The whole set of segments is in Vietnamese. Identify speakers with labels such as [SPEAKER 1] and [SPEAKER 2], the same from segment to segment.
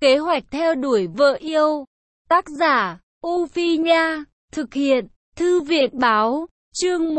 [SPEAKER 1] Kế hoạch theo đuổi vợ yêu. Tác giả, U Phi Nha. Thực hiện, Thư viện Báo. Chương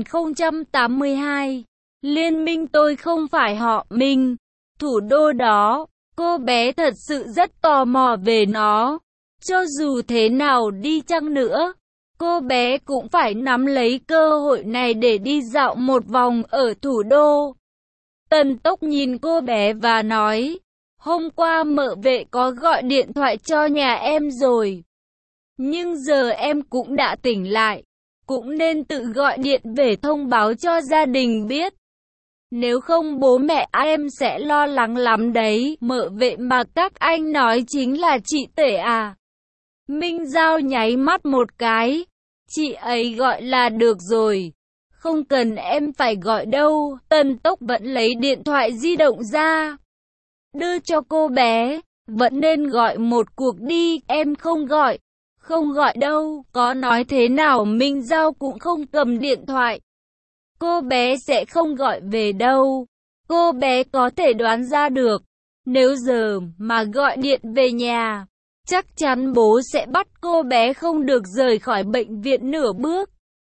[SPEAKER 1] 1082. Liên minh tôi không phải họ Minh. Thủ đô đó, cô bé thật sự rất tò mò về nó. Cho dù thế nào đi chăng nữa, cô bé cũng phải nắm lấy cơ hội này để đi dạo một vòng ở thủ đô. Tần Tốc nhìn cô bé và nói, hôm qua mợ vệ có gọi điện thoại cho nhà em rồi. Nhưng giờ em cũng đã tỉnh lại, cũng nên tự gọi điện về thông báo cho gia đình biết. Nếu không bố mẹ em sẽ lo lắng lắm đấy. Mợ vệ mà các anh nói chính là chị Tể à? Minh Giao nháy mắt một cái. Chị ấy gọi là được rồi. Không cần em phải gọi đâu. Tần Tốc vẫn lấy điện thoại di động ra, đưa cho cô bé. Vẫn nên gọi một cuộc đi. Em không gọi. Không gọi đâu. Có nói thế nào Minh Giao cũng không cầm điện thoại. Cô bé sẽ không gọi về đâu. Cô bé có thể đoán ra được. Nếu giờ mà gọi điện về nhà, chắc chắn bố sẽ bắt cô bé không được rời khỏi bệnh viện nửa bước.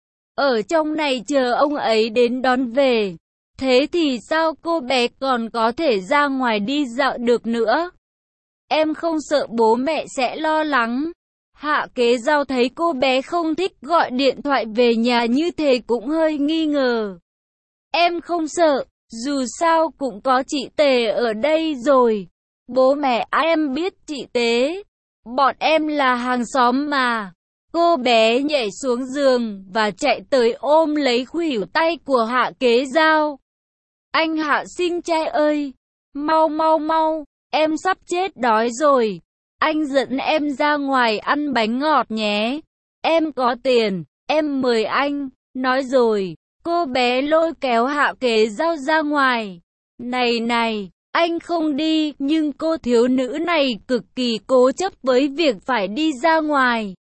[SPEAKER 1] Ở trong này chờ ông ấy đến đón về. Thế thì sao cô bé còn có thể ra ngoài đi dạo được nữa? Em không sợ bố mẹ sẽ lo lắng. Hạ Kế Giao thấy cô bé không thích gọi điện thoại về nhà như thế cũng hơi nghi ngờ. Em không sợ, dù sao cũng có chị Tề ở đây rồi. Bố mẹ em biết chị Tế. Bọn em là hàng xóm mà. Cô bé nhảy xuống giường và chạy tới ôm lấy khuỷu tay của Hạ Kế Giao. Anh Hạ sinh trai ơi, mau mau mau, em sắp chết đói rồi. Anh dẫn em ra ngoài ăn bánh ngọt nhé. Em có tiền, em mời anh. Nói rồi, cô bé lôi kéo Hạ Kế Giao ra ngoài. Này này, anh không đi, nhưng cô thiếu nữ này cực kỳ cố chấp với việc phải đi ra ngoài.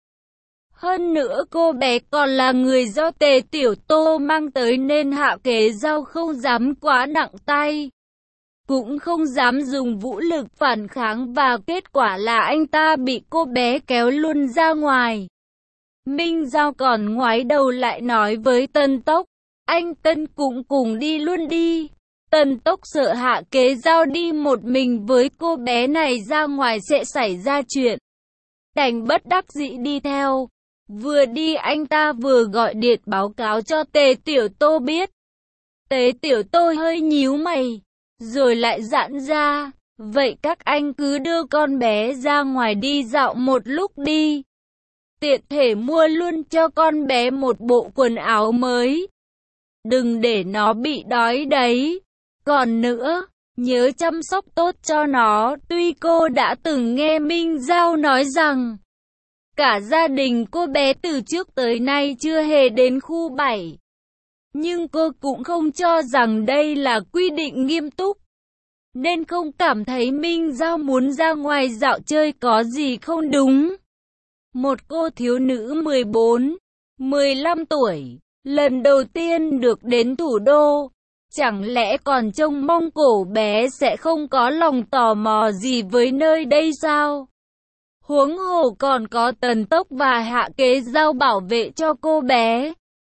[SPEAKER 1] Hơn nữa cô bé còn là người do Tề Tiểu Tô mang tới nên Hạ Kế Giao không dám quá nặng tay. Cũng không dám dùng vũ lực phản kháng và kết quả là anh ta bị cô bé kéo luôn ra ngoài. Minh Giao còn ngoái đầu lại nói với Tần Tốc, anh Tân cũng cùng đi luôn đi. Tần Tốc sợ Hạ Kế Giao đi một mình với cô bé này ra ngoài sẽ xảy ra chuyện. Đành bất đắc dĩ đi theo. Vừa đi anh ta vừa gọi điện báo cáo cho Tề Tiểu Tô biết. Tề Tiểu Tô hơi nhíu mày, rồi lại giãn ra. Vậy các anh cứ đưa con bé ra ngoài đi dạo một lúc đi. Tiện thể mua luôn cho con bé một bộ quần áo mới. Đừng để nó bị đói đấy. Còn nữa, nhớ chăm sóc tốt cho nó. Tuy cô đã từng nghe Minh Giao nói rằng cả gia đình cô bé từ trước tới nay chưa hề đến khu 7. Nhưng cô cũng không cho rằng đây là quy định nghiêm túc. Nên không cảm thấy Minh Giao muốn ra ngoài dạo chơi có gì không đúng. Một cô thiếu nữ 14, 15 tuổi, lần đầu tiên được đến thủ đô. Chẳng lẽ còn trông mong cổ bé sẽ không có lòng tò mò gì với nơi đây sao? Huống hồ còn có Tần Tốc và Hạ Kế Giao bảo vệ cho cô bé.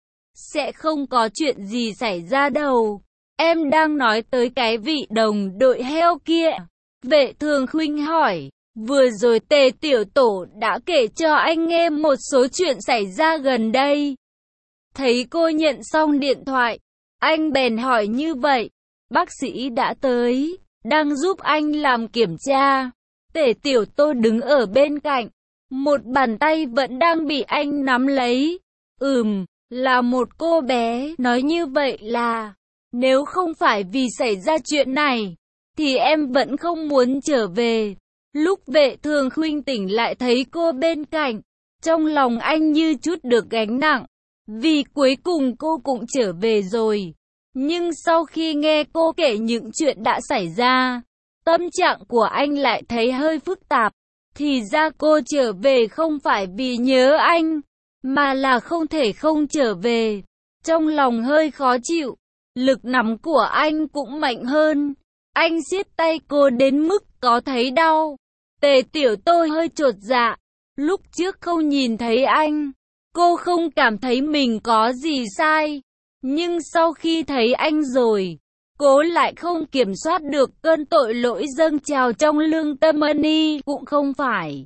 [SPEAKER 1] Sẽ không có chuyện gì xảy ra đâu. Em đang nói tới cái vị đồng đội heo kia. Vệ Thường Khuynh hỏi. Vừa rồi Tề Tiểu Tổ đã kể cho anh nghe một số chuyện xảy ra gần đây. Thấy cô nhận xong điện thoại, anh bèn hỏi như vậy. Bác sĩ đã tới, đang giúp anh làm kiểm tra. Tề Tiểu Tô đứng ở bên cạnh, một bàn tay vẫn đang bị anh nắm lấy. Là một cô bé. Nói như vậy là, nếu không phải vì xảy ra chuyện này, thì em vẫn không muốn trở về. Lúc Vệ Thường Khuynh tỉnh lại thấy cô bên cạnh, trong lòng anh như chút được gánh nặng, vì cuối cùng cô cũng trở về rồi. Nhưng sau khi nghe cô kể những chuyện đã xảy ra, tâm trạng của anh lại thấy hơi phức tạp. Thì ra cô trở về không phải vì nhớ anh, mà là không thể không trở về. Trong lòng hơi khó chịu, lực nắm của anh cũng mạnh hơn. Anh siết tay cô đến mức có thấy đau. Tề Tiểu Tô hơi chột dạ. Lúc trước không nhìn thấy anh, cô không cảm thấy mình có gì sai. Nhưng sau khi thấy anh rồi, cô lại không kiểm soát được cơn tội lỗi dâng trào trong lương tâm. Ani cũng không phải.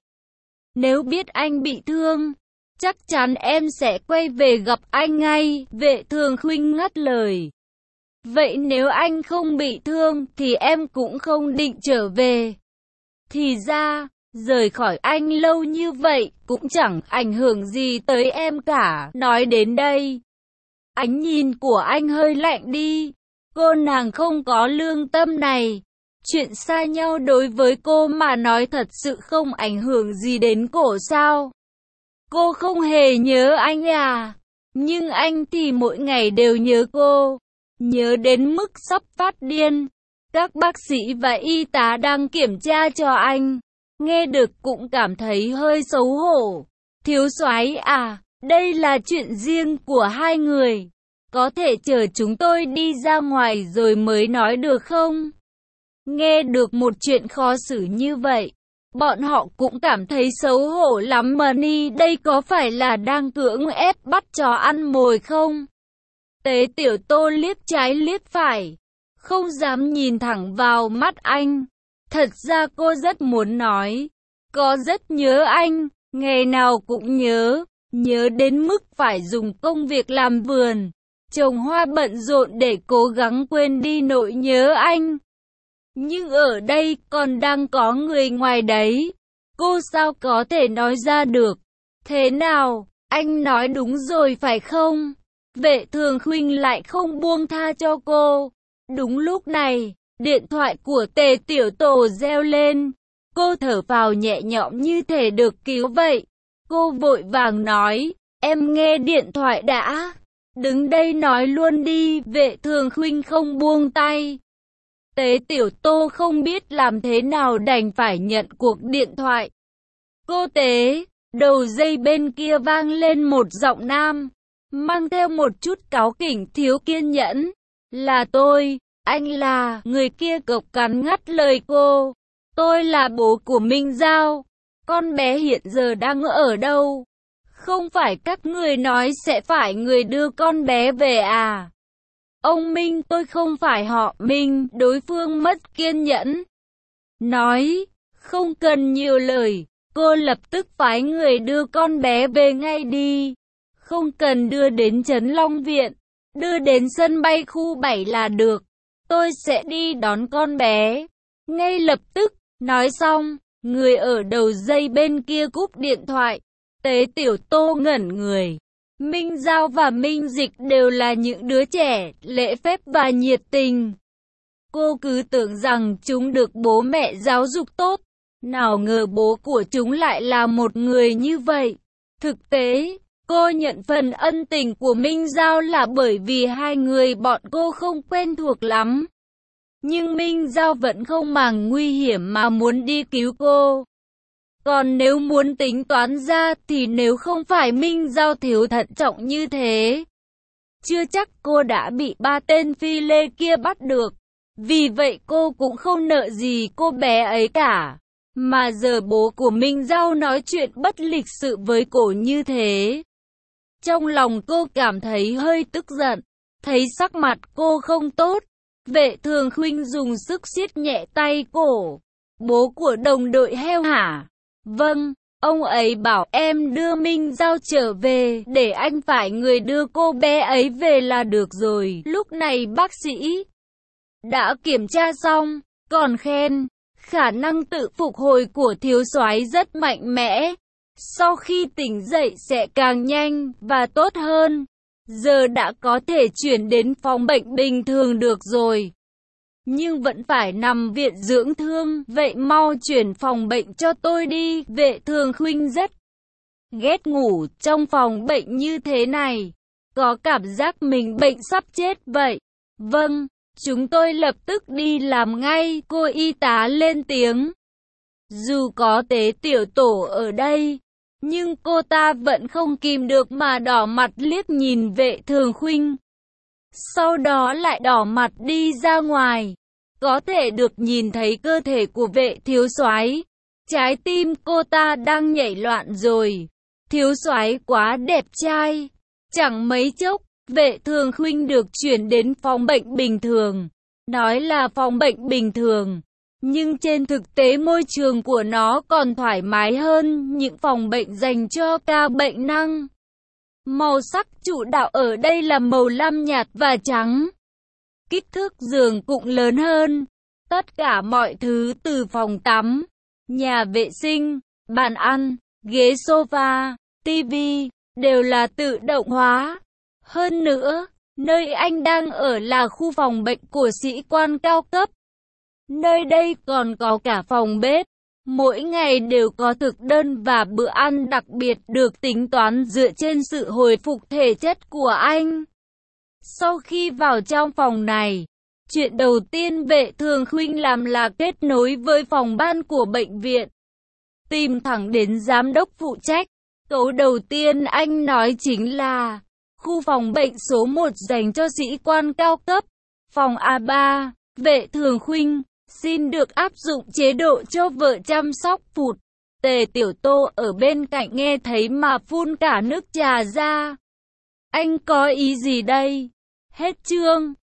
[SPEAKER 1] Nếu biết anh bị thương, chắc chắn em sẽ quay về gặp anh ngay. Vệ Thường Khuynh ngắt lời. Vậy nếu anh không bị thương thì em cũng không định trở về. Thì ra, rời khỏi anh lâu như vậy cũng chẳng ảnh hưởng gì tới em cả. Nói đến đây, ánh nhìn của anh hơi lạnh đi. Cô nàng không có lương tâm này. Chuyện xa nhau đối với cô mà nói thật sự không ảnh hưởng gì đến cổ sao? Cô không hề nhớ anh à? Nhưng anh thì mỗi ngày đều nhớ cô. Nhớ đến mức sắp phát điên. Các bác sĩ và y tá đang kiểm tra cho anh. Nghe được cũng cảm thấy hơi xấu hổ. Thiếu soái à, đây là chuyện riêng của hai người. Có thể chờ chúng tôi đi ra ngoài rồi mới nói được không? Nghe được một chuyện khó xử như vậy, bọn họ cũng cảm thấy xấu hổ lắm. Money đây có phải là đang cưỡng ép bắt chó ăn mồi không? Tế Tiểu Tô liếc trái liếc phải, không dám nhìn thẳng vào mắt anh. Thật ra cô rất muốn nói, có rất nhớ anh, ngày nào cũng nhớ, nhớ đến mức phải dùng công việc làm vườn, trồng hoa bận rộn để cố gắng quên đi nỗi nhớ anh. Nhưng ở đây còn đang có người ngoài đấy, cô sao có thể nói ra được? Thế nào, anh nói đúng rồi phải không? Vệ Thường Khuynh lại không buông tha cho cô. Đúng lúc này, điện thoại của Tề Tiểu Tổ reo lên. Cô thở phào nhẹ nhõm như thể được cứu vậy. Cô vội vàng nói, em nghe điện thoại đã. Đứng đây nói luôn đi. Vệ Thường Khuynh không buông tay. Tế Tiểu Tô không biết làm thế nào đành phải nhận cuộc điện thoại. Cô Tế, đầu dây bên kia vang lên một giọng nam, mang theo một chút cáu kỉnh thiếu kiên nhẫn. Là tôi, anh là, người kia cộc cằn ngắt lời cô. Tôi là bố của Minh Giao, con bé hiện giờ đang ở đâu? Không phải các người nói sẽ phải người đưa con bé về à? Ông Minh, tôi không phải họ Minh. Đối phương mất kiên nhẫn, nói, không cần nhiều lời, cô lập tức phái người đưa con bé về ngay đi. Không cần đưa đến Trấn Long Viện, đưa đến sân bay khu 7 là được. Tôi sẽ đi đón con bé ngay lập tức. Nói xong, người ở đầu dây bên kia cúp điện thoại. Tế Tiểu Tô ngẩn người. Minh Giao và Minh Dịch đều là những đứa trẻ, lễ phép và nhiệt tình. Cô cứ tưởng rằng chúng được bố mẹ giáo dục tốt. Nào ngờ bố của chúng lại là một người như vậy. Thực tế, cô nhận phần ân tình của Minh Giao là bởi vì hai người bọn cô không quen thuộc lắm. Nhưng Minh Giao vẫn không màng nguy hiểm mà muốn đi cứu cô. Còn nếu muốn tính toán ra thì nếu không phải Minh Giao thiếu thận trọng như thế, chưa chắc cô đã bị ba tên phi lê kia bắt được. Vì vậy cô cũng không nợ gì cô bé ấy cả. Mà giờ bố của Minh Giao nói chuyện bất lịch sự với cô như thế. Trong lòng cô cảm thấy hơi tức giận. Thấy sắc mặt cô không tốt, Vệ Thường Khuynh dùng sức siết nhẹ tay cổ. Bố của đồng đội heo hả? Vâng, ông ấy bảo em đưa Minh Giao trở về, để anh phải người đưa cô bé ấy về là được rồi. Lúc này bác sĩ đã kiểm tra xong, còn khen, khả năng tự phục hồi của thiếu soái rất mạnh mẽ. Sau khi tỉnh dậy sẽ càng nhanh và tốt hơn. Giờ đã có thể chuyển đến phòng bệnh bình thường được rồi. Nhưng vẫn phải nằm viện dưỡng thương, vậy mau chuyển phòng bệnh cho tôi đi. Vệ Thường Khuynh rất ghét ngủ trong phòng bệnh như thế này. Có cảm giác mình bệnh sắp chết vậy. Vâng, chúng tôi lập tức đi làm ngay. Cô y tá lên tiếng. Dù có Tế Tiểu Tổ ở đây, nhưng cô ta vẫn không kìm được mà đỏ mặt liếc nhìn Vệ Thường Khuynh. Sau đó lại đỏ mặt đi ra ngoài. Có thể được nhìn thấy cơ thể của Vệ thiếu soái. Trái tim cô ta đang nhảy loạn rồi. Thiếu soái quá đẹp trai. Chẳng mấy chốc, Vệ Thường Khuynh được chuyển đến phòng bệnh bình thường. Nói là phòng bệnh bình thường, nhưng trên thực tế môi trường của nó còn thoải mái hơn những phòng bệnh dành cho ca bệnh nặng. Màu sắc chủ đạo ở đây là màu lam nhạt và trắng. Kích thước giường cũng lớn hơn. Tất cả mọi thứ từ phòng tắm, nhà vệ sinh, bàn ăn, ghế sofa, tivi đều là tự động hóa. Hơn nữa, nơi anh đang ở là khu phòng bệnh của sĩ quan cao cấp. Nơi đây còn có cả phòng bếp. Mỗi ngày đều có thực đơn và bữa ăn đặc biệt được tính toán dựa trên sự hồi phục thể chất của anh. Sau khi vào trong phòng này, chuyện đầu tiên Vệ Thường Khuynh làm là kết nối với phòng ban của bệnh viện. Tìm thẳng đến giám đốc phụ trách. Câu đầu tiên anh nói chính là khu phòng bệnh số 1 dành cho sĩ quan cao cấp. Phòng A3, Vệ Thường Khuynh xin được áp dụng chế độ cho vợ chăm sóc phụt. Tề Tiểu Tô ở bên cạnh nghe thấy mà phun cả nước trà ra. Anh có ý gì đây? Hết chương.